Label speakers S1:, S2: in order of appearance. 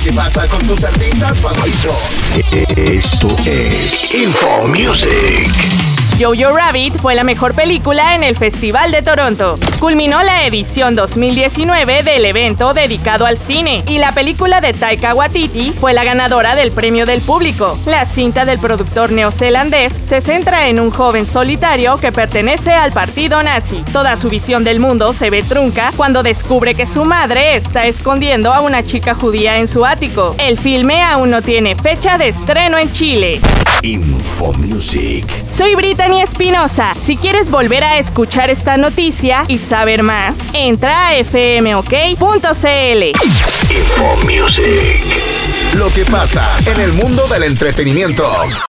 S1: que pasa con tus artistas favoritos. Esto es Info Music.
S2: Jojo Rabbit fue la mejor película en el Festival de Toronto. Culminó la edición 2019 del evento dedicado al cine y la película de Taika Waititi fue la ganadora del premio del público. La cinta del productor neozelandés se centra en un joven solitario que pertenece al partido nazi. Toda su visión del mundo se ve trunca cuando descubre que su madre está escondiendo a una chica judía en su ático. El filme aún no tiene fecha de estreno en Chile.
S1: Info Music.
S2: Soy Brittany Espinosa. Si quieres volver a escuchar esta noticia y saber más, entra a fmok.cl.
S1: Info Music. Lo que pasa en el mundo del entretenimiento.